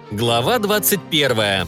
Глава 21.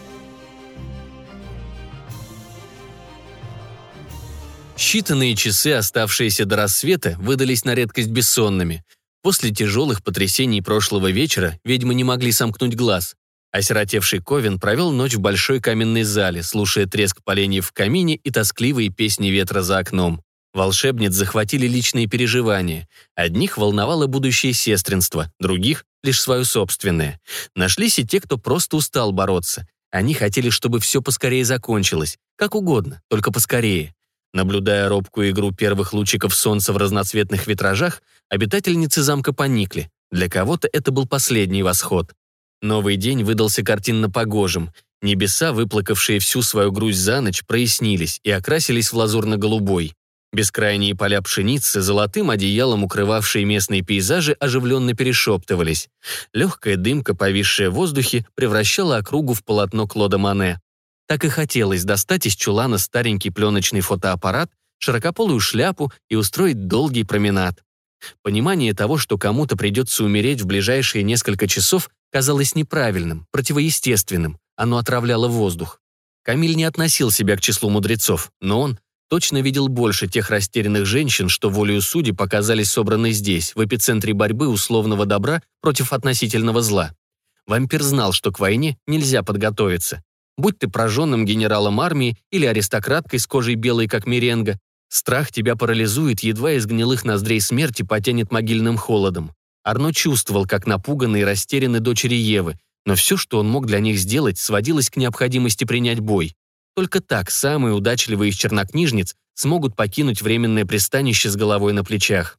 Считанные часы, оставшиеся до рассвета, выдались на редкость бессонными. После тяжелых потрясений прошлого вечера ведьмы не могли сомкнуть глаз. Осиротевший Ковен провел ночь в большой каменной зале, слушая треск поленьев в камине и тоскливые песни ветра за окном. Волшебниц захватили личные переживания. Одних волновало будущее сестринство, других — лишь свое собственное. Нашлись и те, кто просто устал бороться. Они хотели, чтобы все поскорее закончилось. Как угодно, только поскорее. Наблюдая робкую игру первых лучиков солнца в разноцветных витражах, обитательницы замка поникли. Для кого-то это был последний восход. Новый день выдался картинно погожим. Небеса, выплакавшие всю свою грусть за ночь, прояснились и окрасились в лазурно-голубой. Бескрайние поля пшеницы, золотым одеялом укрывавшие местные пейзажи, оживленно перешептывались. Легкая дымка, повисшая в воздухе, превращала округу в полотно Клода Моне. Так и хотелось достать из чулана старенький пленочный фотоаппарат, широкополую шляпу и устроить долгий променад. Понимание того, что кому-то придется умереть в ближайшие несколько часов, казалось неправильным, противоестественным. Оно отравляло воздух. Камиль не относил себя к числу мудрецов, но он точно видел больше тех растерянных женщин, что волею судеб оказались собраны здесь, в эпицентре борьбы условного добра против относительного зла. Вампир знал, что к войне нельзя подготовиться. Будь ты прожженным генералом армии или аристократкой с кожей белой, как меренга, страх тебя парализует, едва из гнилых ноздрей смерти потянет могильным холодом. Арно чувствовал, как напуганы и растеряны дочери Евы, но все, что он мог для них сделать, сводилось к необходимости принять бой. Только так самые удачливые из чернокнижниц смогут покинуть временное пристанище с головой на плечах.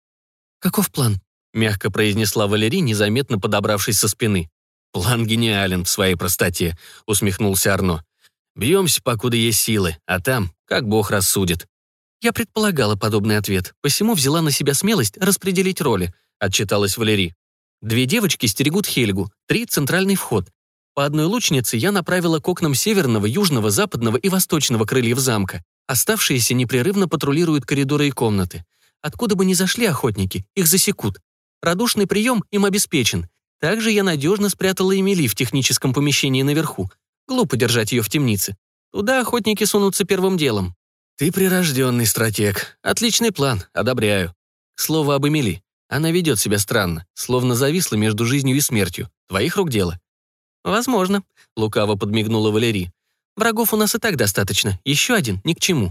«Каков план?» — мягко произнесла Валерий, незаметно подобравшись со спины. «План гениален в своей простоте», — усмехнулся Арно. «Бьемся, покуда есть силы, а там, как Бог рассудит». «Я предполагала подобный ответ, посему взяла на себя смелость распределить роли», — отчиталась Валерий. 2 девочки стерегут Хельгу, 3 — центральный вход. По одной лучнице я направила к окнам северного, южного, западного и восточного крыльев замка. Оставшиеся непрерывно патрулируют коридоры и комнаты. Откуда бы ни зашли охотники, их засекут. Радушный прием им обеспечен. Также я надежно спрятала Эмили в техническом помещении наверху. Глупо держать ее в темнице. Туда охотники сунутся первым делом. Ты прирожденный стратег. Отличный план, одобряю. К слову об Эмили. Она ведет себя странно, словно зависла между жизнью и смертью. Твоих рук дело? «Возможно», — лукаво подмигнула Валерий. «Врагов у нас и так достаточно, еще один ни к чему».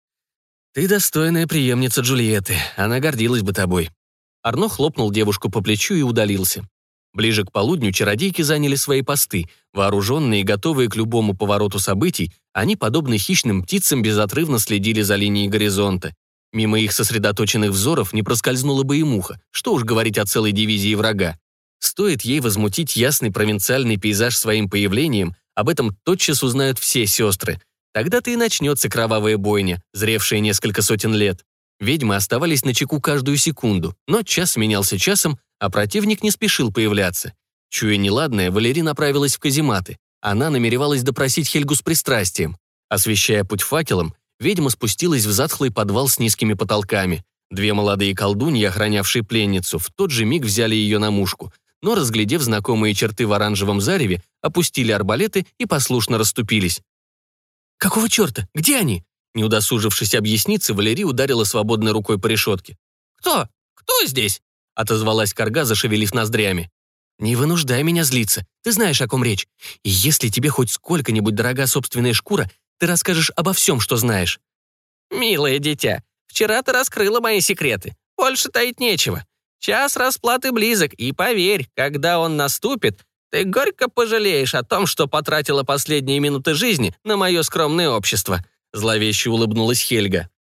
«Ты достойная преемница Джульетты, она гордилась бы тобой». Арно хлопнул девушку по плечу и удалился. Ближе к полудню чародейки заняли свои посты. Вооруженные и готовые к любому повороту событий, они, подобно хищным птицам, безотрывно следили за линией горизонта. Мимо их сосредоточенных взоров не проскользнула бы и муха, что уж говорить о целой дивизии врага. Стоит ей возмутить ясный провинциальный пейзаж своим появлением, об этом тотчас узнают все сестры. Тогда-то и начнется кровавая бойня, зревшая несколько сотен лет. Ведьмы оставались начеку каждую секунду, но час сменялся часом, а противник не спешил появляться. Чуя неладное, Валерий направилась в казематы. Она намеревалась допросить Хельгу с пристрастием. Освещая путь факелом, ведьма спустилась в затхлый подвал с низкими потолками. 2 молодые колдуньи, охранявшие пленницу, в тот же миг взяли ее на мушку, но, разглядев знакомые черты в оранжевом зареве, опустили арбалеты и послушно расступились. «Какого черта? Где они?» Не удосужившись объясниться, Валерий ударила свободной рукой по решетке. «Кто? Кто здесь?» — отозвалась карга, зашевелив ноздрями. «Не вынуждай меня злиться. Ты знаешь, о ком речь. И если тебе хоть сколько-нибудь дорога собственная шкура, ты расскажешь обо всем, что знаешь». «Милое дитя, вчера ты раскрыла мои секреты. Больше таить нечего. Час расплаты близок, и поверь, когда он наступит, ты горько пожалеешь о том, что потратила последние минуты жизни на мое скромное общество», — зловеще улыбнулась Хельга.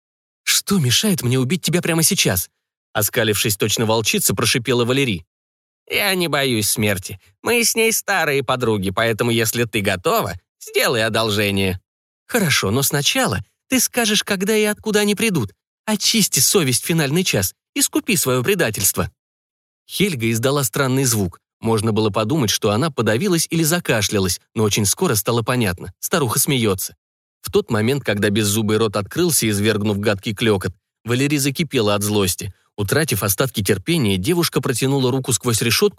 «Что мешает мне убить тебя прямо сейчас?» Оскалившись точно волчица, прошипела Валерий. «Я не боюсь смерти. Мы с ней старые подруги, поэтому если ты готова, сделай одолжение». «Хорошо, но сначала ты скажешь, когда и откуда они придут. Очисти совесть в финальный час. Искупи свое предательство». Хельга издала странный звук. Можно было подумать, что она подавилась или закашлялась, но очень скоро стало понятно. Старуха смеется. В тот момент, когда беззубый рот открылся, извергнув гадкий клёкот, Валерий закипела от злости. Утратив остатки терпения, девушка протянула руку сквозь решетку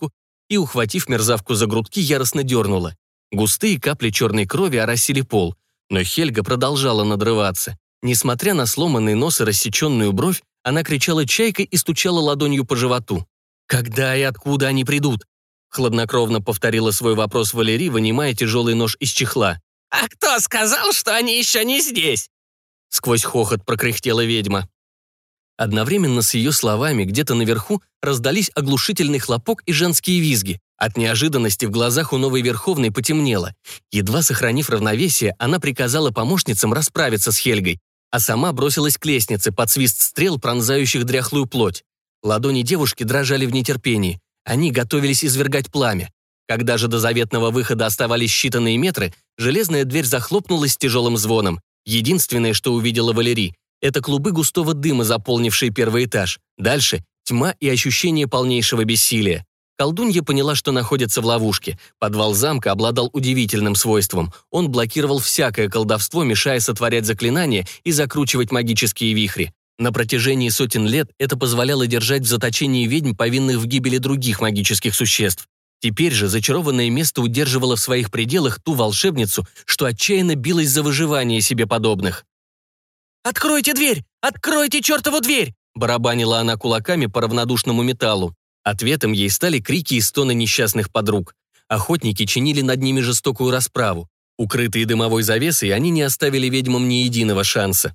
и, ухватив мерзавку за грудки, яростно дернула. Густые капли черной крови оросили пол, но Хельга продолжала надрываться. Несмотря на сломанный нос и рассеченную бровь, она кричала чайкой и стучала ладонью по животу. «Когда и откуда они придут?» Хладнокровно повторила свой вопрос Валерий, вынимая тяжелый нож из чехла. «А кто сказал, что они еще не здесь?» Сквозь хохот прокряхтела ведьма. Одновременно с ее словами где-то наверху раздались оглушительный хлопок и женские визги. От неожиданности в глазах у новой Верховной потемнело. Едва сохранив равновесие, она приказала помощницам расправиться с Хельгой, а сама бросилась к лестнице под свист стрел, пронзающих дряхлую плоть. Ладони девушки дрожали в нетерпении. Они готовились извергать пламя. Когда же до заветного выхода оставались считанные метры, железная дверь захлопнулась с тяжелым звоном. Единственное, что увидела Валерий, это клубы густого дыма, заполнившие первый этаж. Дальше — тьма и ощущение полнейшего бессилия. Колдунья поняла, что находится в ловушке. Подвал замка обладал удивительным свойством. Он блокировал всякое колдовство, мешая сотворять заклинания и закручивать магические вихри. На протяжении сотен лет это позволяло держать в заточении ведьм, повинных в гибели других магических существ. Теперь же зачарованное место удерживало в своих пределах ту волшебницу, что отчаянно билась за выживание себе подобных. «Откройте дверь! Откройте чертову дверь!» барабанила она кулаками по равнодушному металлу. Ответом ей стали крики и стоны несчастных подруг. Охотники чинили над ними жестокую расправу. Укрытые дымовой завесой, они не оставили ведьмам ни единого шанса.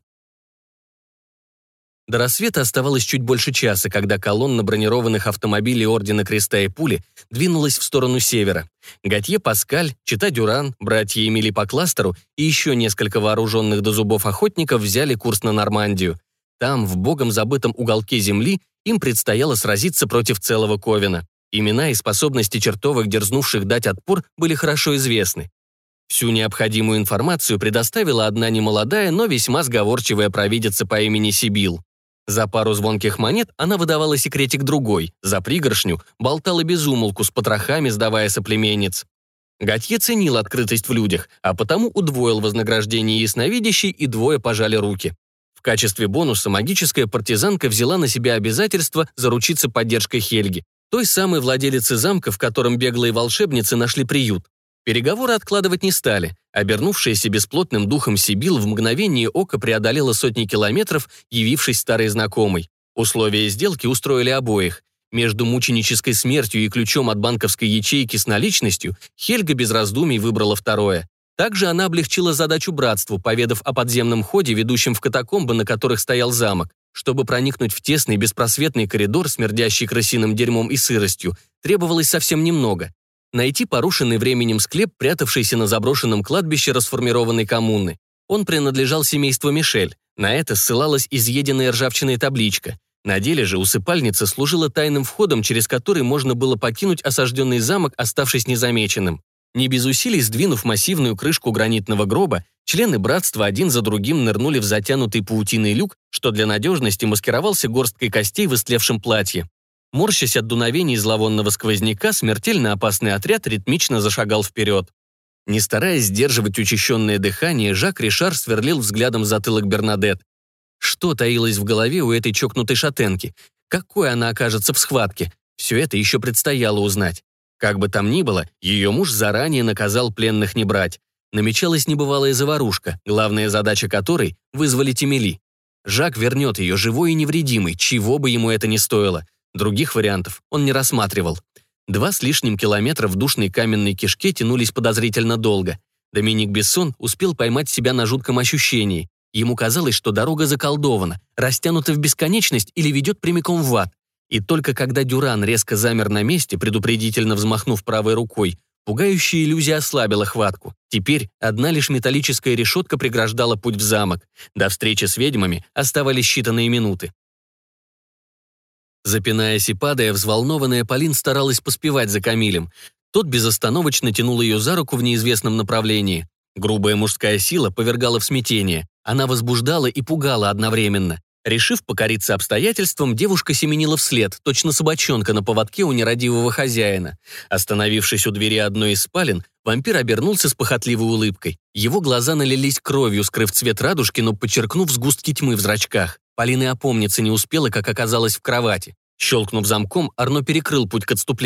До рассвета оставалось чуть больше часа, когда колонна бронированных автомобилей Ордена Креста и Пули двинулась в сторону севера. Готье Паскаль, чета Дюран, братья Эмили по кластеру и еще несколько вооруженных до зубов охотников взяли курс на Нормандию. Там, в богом забытом уголке земли, им предстояло сразиться против целого Ковена. Имена и способности чертовок, дерзнувших дать отпор, были хорошо известны. Всю необходимую информацию предоставила одна немолодая, но весьма сговорчивая провидица по имени Сибил. За пару звонких монет она выдавала секретик другой, за пригоршню болтала без умолку с потрохами, сдавая соплеменниц. Готье ценил открытость в людях, а потому удвоил вознаграждение ясновидящей, и двое пожали руки. В качестве бонуса магическая партизанка взяла на себя обязательство заручиться поддержкой Хельги, той самой владелицы замка, в котором беглые волшебницы нашли приют. Переговоры откладывать не стали. Обернувшаяся бесплотным духом Сибил в мгновение ока преодолела сотни километров, явившись старой знакомой. Условия сделки устроили обоих. Между мученической смертью и ключом от банковской ячейки с наличностью Хельга без раздумий выбрала второе. Также она облегчила задачу братству, поведав о подземном ходе, ведущем в катакомбы, на которых стоял замок. Чтобы проникнуть в тесный беспросветный коридор, смердящий крысиным дерьмом и сыростью, требовалось совсем немного. Найти порушенный временем склеп, прятавшийся на заброшенном кладбище расформированной коммуны. Он принадлежал семейству Мишель. На это ссылалась изъеденная ржавчиной табличка. На деле же усыпальница служила тайным входом, через который можно было покинуть осажденный замок, оставшись незамеченным. Не без усилий сдвинув массивную крышку гранитного гроба, члены братства один за другим нырнули в затянутый паутиной люк, что для надежности маскировался горсткой костей в истлевшем платье. Морщась от дуновений зловонного сквозняка, смертельно опасный отряд ритмично зашагал вперед. Не стараясь сдерживать учащенное дыхание, Жак Ришар сверлил взглядом затылок Бернадет. Что таилось в голове у этой чокнутой шатенки? Какой она окажется в схватке? Все это еще предстояло узнать. Как бы там ни было, ее муж заранее наказал пленных не брать. Намечалась небывалая заварушка, главная задача которой — вызволить Эмили. Жак вернет ее живой и невредимой, чего бы ему это ни стоило. Других вариантов он не рассматривал. 2 с лишним километра в душной каменной кишке тянулись подозрительно долго. Доминик Бессон успел поймать себя на жутком ощущении. Ему казалось, что дорога заколдована, растянута в бесконечность или ведет прямиком в ад. И только когда Дюран резко замер на месте, предупредительно взмахнув правой рукой, пугающая иллюзия ослабила хватку. Теперь одна лишь металлическая решетка преграждала путь в замок. До встречи с ведьмами оставались считанные минуты. Запинаясь и падая, взволнованная Полин старалась поспевать за Камилем. Тот безостановочно тянул ее за руку в неизвестном направлении. Грубая мужская сила повергала в смятение. Она возбуждала и пугала одновременно. Решив покориться обстоятельствам, девушка семенила вслед, точно собачонка на поводке у нерадивого хозяина. Остановившись у двери одной из спален, вампир обернулся с похотливой улыбкой. Его глаза налились кровью, скрыв цвет радужки, но подчеркнув сгустки тьмы в зрачках. Полина и опомниться не успела, как оказалась в кровати. Щелкнув замком, Арно перекрыл путь к отступлению.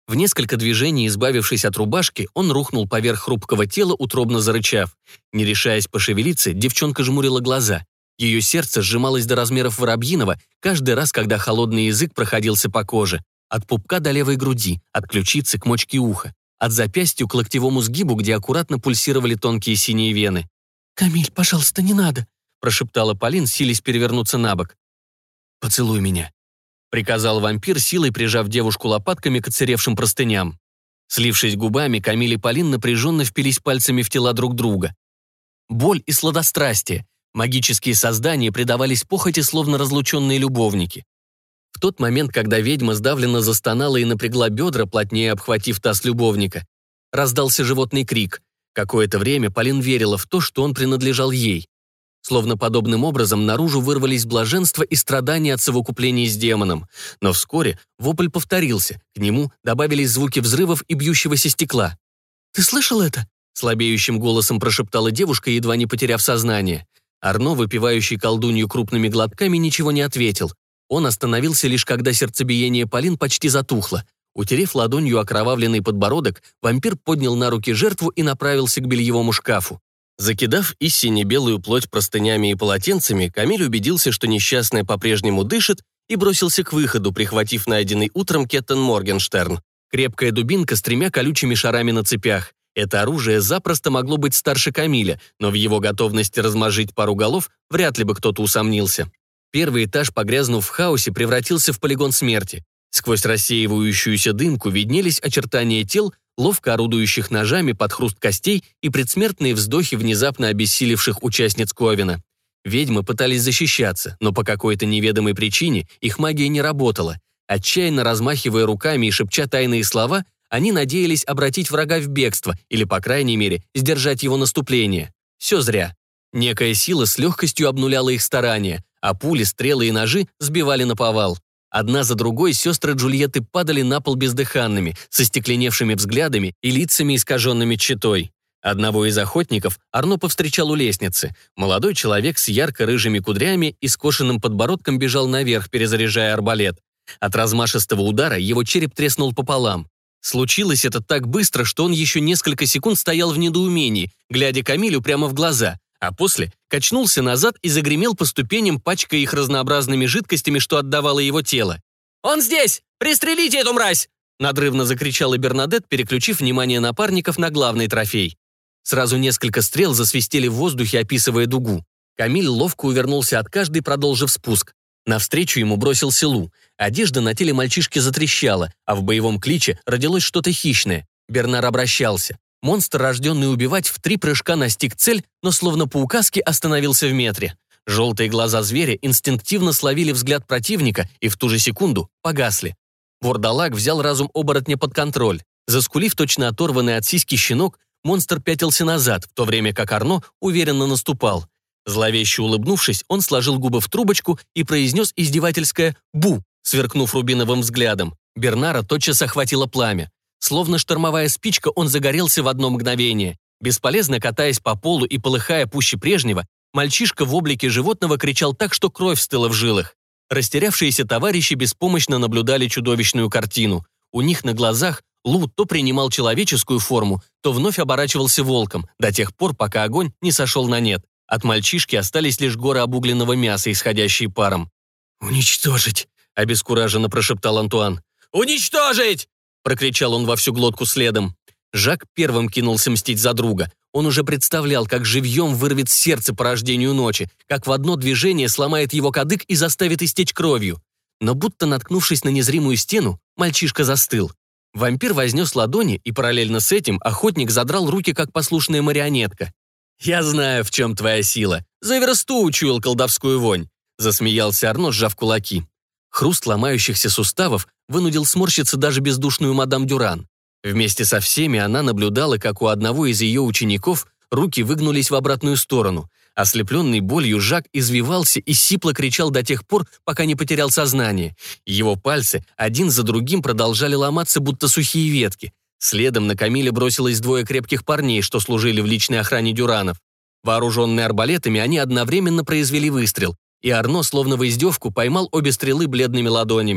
В несколько движений, избавившись от рубашки, он рухнул поверх хрупкого тела, утробно зарычав. Не решаясь пошевелиться, девчонка жмурила глаза. Ее сердце сжималось до размеров воробьиного каждый раз, когда холодный язык проходился по коже. От пупка до левой груди, от ключицы к мочке уха, от запястья к локтевому сгибу, где аккуратно пульсировали тонкие синие вены. «Камиль, пожалуйста, не надо», — прошептала Полин, силясь перевернуться на бок. «Поцелуй меня», — приказал вампир, силой прижав девушку лопатками к отсыревшим простыням. Слившись губами, Камиль и Полин напряженно впились пальцами в тела друг друга. Боль и сладострастие. Магические создания предавались похоти, словно разлученные любовники. В тот момент, когда ведьма сдавленно застонала и напрягла бедра, плотнее обхватив таз любовника, раздался животный крик. Какое-то время Полин верила в то, что он принадлежал ей. Словно подобным образом наружу вырвались блаженство и страдания от совокупления с демоном. Но вскоре вопль повторился, к нему добавились звуки взрывов и бьющегося стекла. «Ты слышал это?» — слабеющим голосом прошептала девушка, едва не потеряв сознание. Арно, выпивающий колдунью крупными глотками, ничего не ответил. Он остановился лишь когда сердцебиение Полин почти затухло. Утерев ладонью окровавленный подбородок, вампир поднял на руки жертву и направился к бельевому шкафу. Закидав и сине-белую плоть простынями и полотенцами, Камиль убедился, что несчастная по-прежнему дышит, и бросился к выходу, прихватив найденный утром Кеттен Моргенштерн. Крепкая дубинка с 3 колючими шарами на цепях. Это оружие запросто могло быть старше Камиля, но в его готовности размозжить пару голов вряд ли бы кто-то усомнился. Первый этаж, погрязнув в хаосе, превратился в полигон смерти. Сквозь рассеивающуюся дымку виднелись очертания тел, ловко орудующих ножами под хруст костей и предсмертные вздохи внезапно обессилевших участниц Ковена. Ведьмы пытались защищаться, но по какой-то неведомой причине их магия не работала. Отчаянно размахивая руками и шепча тайные слова, они надеялись обратить врага в бегство или, по крайней мере, сдержать его наступление. Все зря. Некая сила с легкостью обнуляла их старания, а пули, стрелы и ножи сбивали наповал. Одна за другой сестры Джульетты падали на пол бездыханными, со стекленевшими взглядами и лицами, искаженными тщетой. Одного из охотников Арно повстречал у лестницы. Молодой человек с ярко-рыжими кудрями и скошенным подбородком бежал наверх, перезаряжая арбалет. От размашистого удара его череп треснул пополам. Случилось это так быстро, что он еще несколько секунд стоял в недоумении, глядя Камилю прямо в глаза, а после качнулся назад и загремел по ступеням, пачкая их разнообразными жидкостями, что отдавало его тело. «Он здесь! Пристрелите эту мразь!» надрывно закричала Бернадетт, переключив внимание напарников на главный трофей. Сразу несколько стрел засвистели в воздухе, описывая дугу. Камиль ловко увернулся от каждой, продолжив спуск. Навстречу ему бросился Лу. Одежда на теле мальчишки затрещала, а в боевом кличе родилось что-то хищное. Бернар обращался. Монстр, рожденный убивать, в 3 прыжка настиг цель, но словно по указке остановился в метре. Желтые глаза зверя инстинктивно словили взгляд противника и в ту же секунду погасли. Вордалак взял разум оборотня под контроль. Заскулив точно оторванный от сиськи щенок, монстр пятился назад, в то время как Арно уверенно наступал. Зловеще улыбнувшись, он сложил губы в трубочку и произнес издевательское «бу», сверкнув рубиновым взглядом. Бернара тотчас охватило пламя. Словно штормовая спичка, он загорелся в одно мгновение. Бесполезно катаясь по полу и полыхая пуще прежнего, мальчишка в облике животного кричал так, что кровь стыла в жилах. Растерявшиеся товарищи беспомощно наблюдали чудовищную картину. У них на глазах Лу то принимал человеческую форму, то вновь оборачивался волком, до тех пор, пока огонь не сошел на нет. От мальчишки остались лишь горы обугленного мяса, исходящие паром. «Уничтожить!» — обескураженно прошептал Антуан. «Уничтожить!» — прокричал он во всю глотку следом. Жак первым кинулся мстить за друга. Он уже представлял, как живьем вырвет сердце по рождению ночи, как в одно движение сломает его кадык и заставит истечь кровью. Но будто наткнувшись на незримую стену, мальчишка застыл. Вампир вознес ладони, и параллельно с этим охотник задрал руки, как послушная марионетка. «Я знаю, в чем твоя сила. За версту учуял колдовскую вонь», — засмеялся Арно, сжав кулаки. Хруст ломающихся суставов вынудил сморщиться даже бездушную мадам Дюран. Вместе со всеми она наблюдала, как у одного из ее учеников руки выгнулись в обратную сторону. Ослепленный болью Жак извивался и сипло кричал до тех пор, пока не потерял сознание. Его пальцы один за другим продолжали ломаться, будто сухие ветки. Следом на Камиля бросилось 2 крепких парней, что служили в личной охране Дюранов. Вооруженные арбалетами, они одновременно произвели выстрел, и Арно, словно в издевку, поймал обе стрелы бледными ладонями.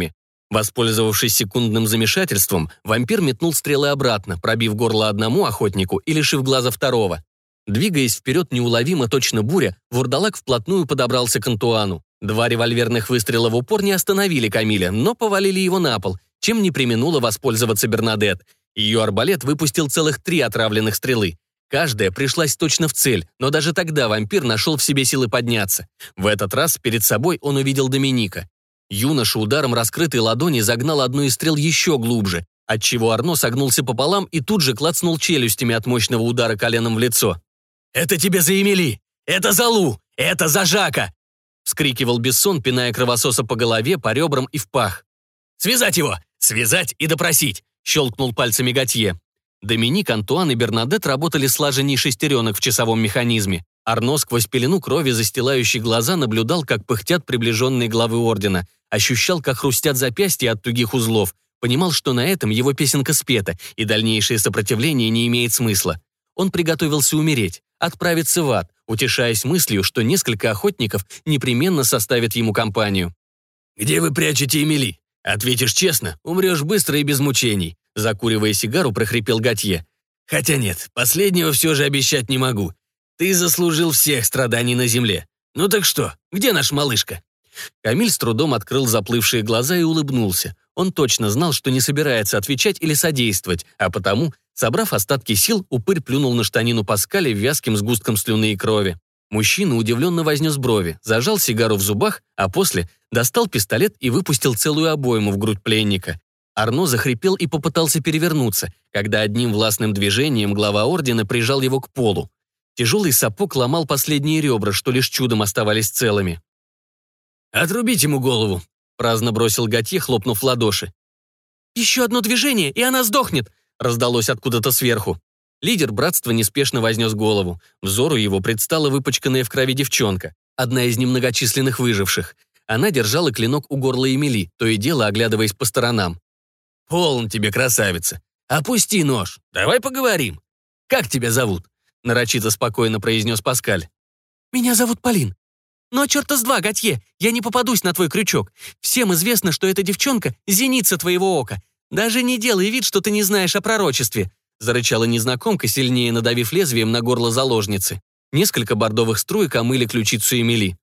Воспользовавшись секундным замешательством, вампир метнул стрелы обратно, пробив горло одному охотнику и лишив глаза второго. Двигаясь вперед неуловимо точно буря, вурдалак вплотную подобрался к Антуану. 2 револьверных выстрела в упор не остановили Камиля, но повалили его на пол, чем не преминула воспользоваться Бернадет. Ее арбалет выпустил целых 3 отравленных стрелы. Каждая пришлась точно в цель, но даже тогда вампир нашел в себе силы подняться. В этот раз перед собой он увидел Доминика. Юноша ударом раскрытой ладони загнал одну из стрел еще глубже, отчего Арно согнулся пополам и тут же клацнул челюстями от мощного удара коленом в лицо. «Это тебе за Эмили! Это за Лу! Это за Жака!» — вскрикивал Бессон, пиная кровососа по голове, по ребрам и в пах. «Связать его! Связать и допросить!» — щелкнул пальцами Готье. Доминик, Антуан и Бернадет работали слаженней шестеренок в часовом механизме. Арно сквозь пелену крови, застилающей глаза, наблюдал, как пыхтят приближенные главы ордена, ощущал, как хрустят запястья от тугих узлов, понимал, что на этом его песенка спета, и дальнейшее сопротивление не имеет смысла. Он приготовился умереть, отправиться в ад, утешаясь мыслью, что несколько охотников непременно составят ему компанию. «Где вы прячете Эмили? Ответишь честно, умрешь быстро и без мучений», закуривая сигару, прохрипел Готье. «Хотя нет, последнего все же обещать не могу. Ты заслужил всех страданий на земле. Ну так что, где наш малышка?» Камиль с трудом открыл заплывшие глаза и улыбнулся. Он точно знал, что не собирается отвечать или содействовать, а потому, собрав остатки сил, упырь плюнул на штанину Паскаля вязким сгустком слюны и крови. Мужчина удивленно вознес брови, зажал сигару в зубах, а после достал пистолет и выпустил целую обойму в грудь пленника. Арно захрипел и попытался перевернуться, когда одним властным движением глава ордена прижал его к полу. Тяжелый сапог ломал последние ребра, что лишь чудом оставались целыми. «Отрубить ему голову!» — праздно бросил Готье, хлопнув в ладоши. «Еще одно движение, и она сдохнет!» — раздалось откуда-то сверху. Лидер братства неспешно вознес голову. Взору его предстала выпачканная в крови девчонка, одна из немногочисленных выживших. Она держала клинок у горла Эмили, то и дело оглядываясь по сторонам. «Полно тебе, красавица! Опусти нож, давай поговорим! Как тебя зовут?» — нарочито спокойно произнес Паскаль. «Меня зовут Полин. Но черта с два, Готье, я не попадусь на твой крючок. Всем известно, что эта девчонка — зеница твоего ока. Даже не делай вид, что ты не знаешь о пророчестве», — зарычала незнакомка, сильнее надавив лезвием на горло заложницы. Несколько бордовых струек омыли ключицу Эмили.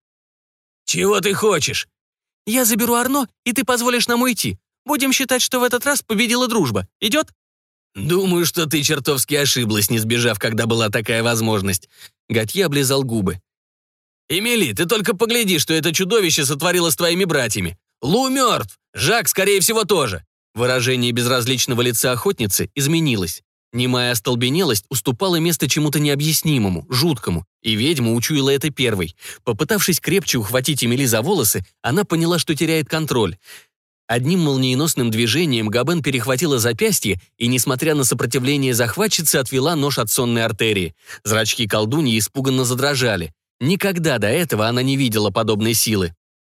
«Чего ты хочешь?» «Я заберу Арно, и ты позволишь нам уйти. Будем считать, что в этот раз победила дружба. Идет?» «Думаю, что ты чертовски ошиблась, не сбежав, когда была такая возможность». Готье облизал губы. «Эмили, ты только погляди, что это чудовище сотворило с твоими братьями. Лу мертв, Жак, скорее всего, тоже». Выражение безразличного лица охотницы изменилось. Немая остолбенелость уступала место чему-то необъяснимому, жуткому, и ведьма учуяла это первой. Попытавшись крепче ухватить Эмили за волосы, она поняла, что теряет контроль. Одним молниеносным движением Габен перехватила запястье и, несмотря на сопротивление захватчицы, отвела нож от сонной артерии. Зрачки колдуньи испуганно задрожали. Никогда до этого она не видела подобной силы.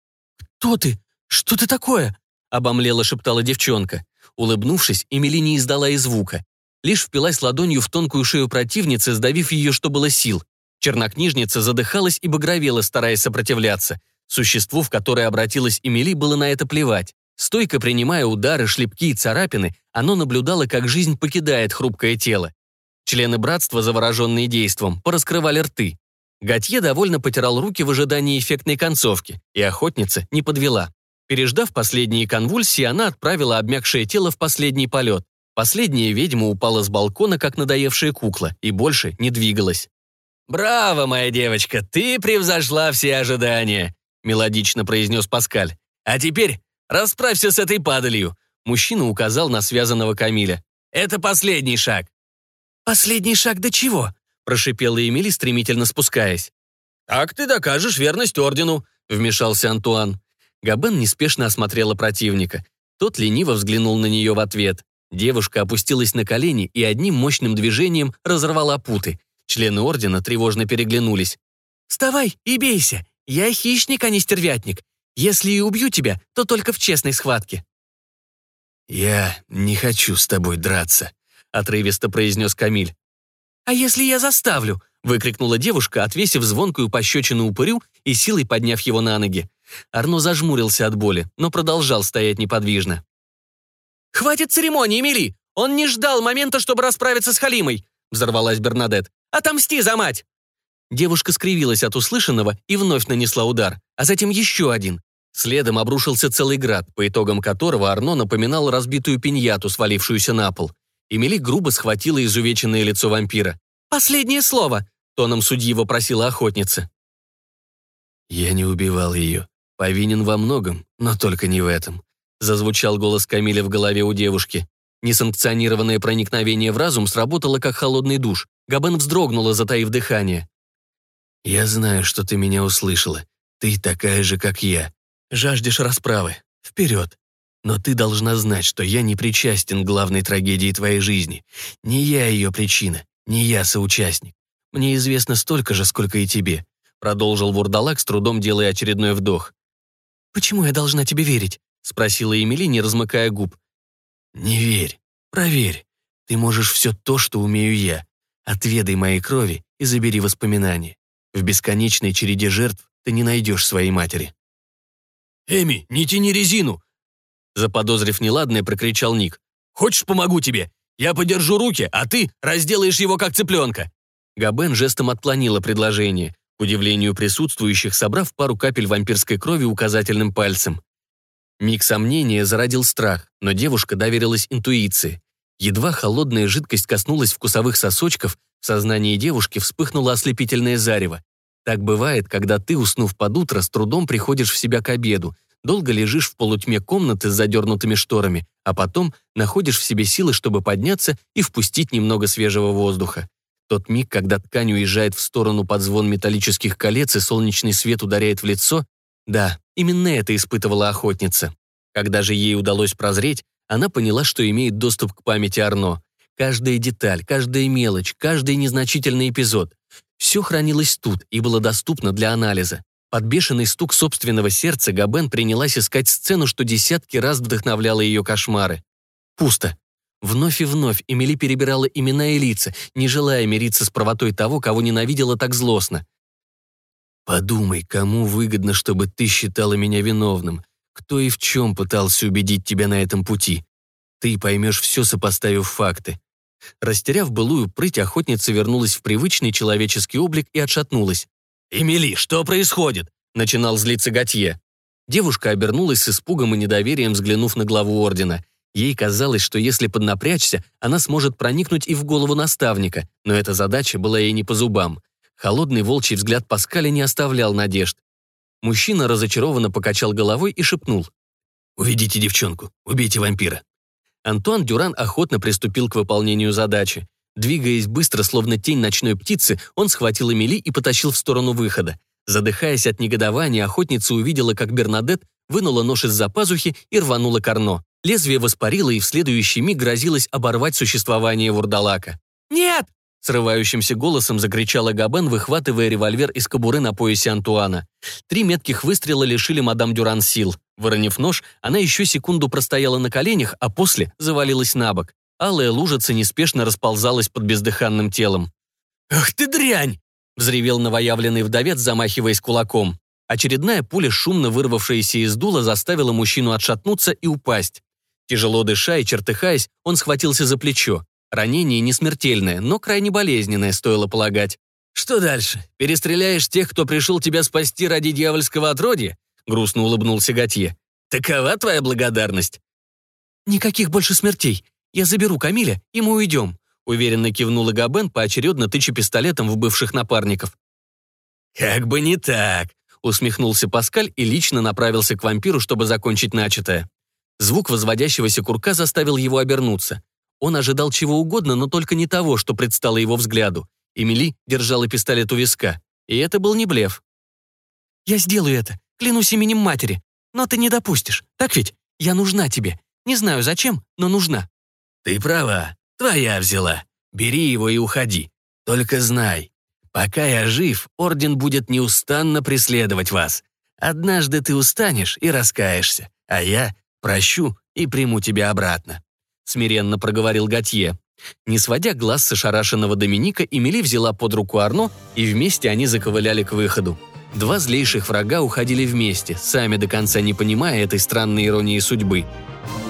«Кто ты? Что ты такое?» — обомлела шептала девчонка. Улыбнувшись, Эмили не издала и звука. Лишь впилась ладонью в тонкую шею противницы, сдавив ее, что было сил. Чернокнижница задыхалась и багровела, стараясь сопротивляться. Существу, в которое обратилась Эмили, было на это плевать. Стойко принимая удары, шлепки и царапины, оно наблюдало, как жизнь покидает хрупкое тело. Члены братства, завороженные действом, пораскрывали рты. Готье довольно потирал руки в ожидании эффектной концовки, и охотница не подвела. Переждав последние конвульсии, она отправила обмякшее тело в последний полет. Последняя ведьма упала с балкона, как надоевшая кукла, и больше не двигалась. «Браво, моя девочка, ты превзошла все ожидания», — мелодично произнес Паскаль. «А теперь расправься с этой падалью», — мужчина указал на связанного Камиля. «Это последний шаг». «Последний шаг до чего?» — прошипела Эмили, стремительно спускаясь. «Так ты докажешь верность ордену», — вмешался Антуан. Габен неспешно осмотрела противника. Тот лениво взглянул на нее в ответ. Девушка опустилась на колени и одним мощным движением разорвала путы. Члены ордена тревожно переглянулись. «Вставай и бейся! Я хищник, а не стервятник. Если и убью тебя, то только в честной схватке». «Я не хочу с тобой драться», — отрывисто произнес Камиль. «А если я заставлю?» — выкрикнула девушка, отвесив звонкую пощечину упырю и силой подняв его на ноги. Арно зажмурился от боли, но продолжал стоять неподвижно. «Хватит церемонии, Эмили! Он не ждал момента, чтобы расправиться с Халимой!» — взорвалась Бернадет. «Отомсти за мать!» Девушка скривилась от услышанного и вновь нанесла удар, а затем еще один. Следом обрушился целый град, по итогам которого Арно напоминал разбитую пиньяту, свалившуюся на пол. Эмили грубо схватила изувеченное лицо вампира. «Последнее слово!» — тоном судьи вопросила охотница. «Я не убивал ее. Повинен во многом, но только не в этом», — зазвучал голос Камиля в голове у девушки. Несанкционированное проникновение в разум сработало как холодный душ. Габен вздрогнула, затаив дыхание. «Я знаю, что ты меня услышала. Ты такая же, как я. Жаждешь расправы. Вперед. Но ты должна знать, что я не причастен к главной трагедии твоей жизни. Не я ее причина, не я соучастник. Мне известно столько же, сколько и тебе», — продолжил вурдалак, с трудом делая очередной вдох. «Почему я должна тебе верить?» — спросила Эмили, не размыкая губ. «Не верь. Проверь. Ты можешь все то, что умею я. Отведай моей крови и забери воспоминания. В бесконечной череде жертв ты не найдешь своей матери». «Эми, не тяни резину!» Заподозрив неладное, прокричал Ник. «Хочешь, помогу тебе? Я подержу руки, а ты разделаешь его, как цыпленка». Габен жестом отклонила предложение, к удивлению присутствующих, собрав пару капель вампирской крови указательным пальцем. Миг сомнения зародил страх, но девушка доверилась интуиции. Едва холодная жидкость коснулась вкусовых сосочков, в сознании девушки вспыхнуло ослепительное зарево. Так бывает, когда ты, уснув под утро, с трудом приходишь в себя к обеду, долго лежишь в полутьме комнаты с задернутыми шторами, а потом находишь в себе силы, чтобы подняться и впустить немного свежего воздуха. Тот миг, когда ткань уезжает в сторону под звон металлических колец и солнечный свет ударяет в лицо, да, именно это испытывала охотница. Когда же ей удалось прозреть, она поняла, что имеет доступ к памяти Арно. Каждая деталь, каждая мелочь, каждый незначительный эпизод — все хранилось тут и было доступно для анализа. Под бешеный стук собственного сердца Габен принялась искать сцену, что десятки раз вдохновляла ее кошмары. Пусто. Вновь и вновь Эмили перебирала имена и лица, не желая мириться с правотой того, кого ненавидела так злостно. «Подумай, кому выгодно, чтобы ты считала меня виновным? Кто и в чем пытался убедить тебя на этом пути? Ты поймешь все, сопоставив факты». Растеряв былую прыть, охотница вернулась в привычный человеческий облик и отшатнулась. «Эмили, что происходит?» — начинал злиться Готье. Девушка обернулась с испугом и недоверием, взглянув на главу ордена. Ей казалось, что если поднапрячься, она сможет проникнуть и в голову наставника, но эта задача была ей не по зубам. Холодный волчий взгляд Паскаля не оставлял надежд. Мужчина разочарованно покачал головой и шепнул. «Уведите девчонку, убейте вампира». Антуан Дюран охотно приступил к выполнению задачи. Двигаясь быстро, словно тень ночной птицы, он схватил Эмили и потащил в сторону выхода. Задыхаясь от негодования, охотница увидела, как Бернадет вынула нож из-за пазухи и рванула к Арно. Лезвие воспарило и в следующий миг грозилось оборвать существование вурдалака. «Нет!» — срывающимся голосом закричала Габен, выхватывая револьвер из кобуры на поясе Антуана. 3 метких выстрела лишили мадам Дюран сил. Выронив нож, она еще секунду простояла на коленях, а после завалилась на бок. Алая лужица неспешно расползалась под бездыханным телом. «Ах ты дрянь!» — взревел новоявленный вдовец, замахиваясь кулаком. Очередная пуля, шумно вырвавшаяся из дула, заставила мужчину отшатнуться и упасть. Тяжело дыша и чертыхаясь, он схватился за плечо. Ранение не смертельное, но крайне болезненное, стоило полагать. «Что дальше? Перестреляешь тех, кто пришел тебя спасти ради дьявольского отродья?» — грустно улыбнулся Готье. «Такова твоя благодарность?» «Никаких больше смертей. Я заберу Камиля, и мы уйдем», — уверенно кивнула Габен, поочередно тыча пистолетом в бывших напарников. «Как бы не так», — усмехнулся Паскаль и лично направился к вампиру, чтобы закончить начатое. Звук возводящегося курка заставил его обернуться. Он ожидал чего угодно, но только не того, что предстало его взгляду. Эмили держала пистолет у виска, и это был не блеф. «Я сделаю это, клянусь именем матери. Но ты не допустишь, так ведь? Я нужна тебе. Не знаю зачем, но нужна». «Ты права, твоя взяла. Бери его и уходи. Только знай, пока я жив, Орден будет неустанно преследовать вас. Однажды ты устанешь и раскаешься, а я прощу и приму тебя обратно», — смиренно проговорил Готье. Не сводя глаз с ошарашенного Доминика, Эмили взяла под руку Арно, и вместе они заковыляли к выходу. Два злейших врага уходили вместе, сами до конца не понимая этой странной иронии судьбы.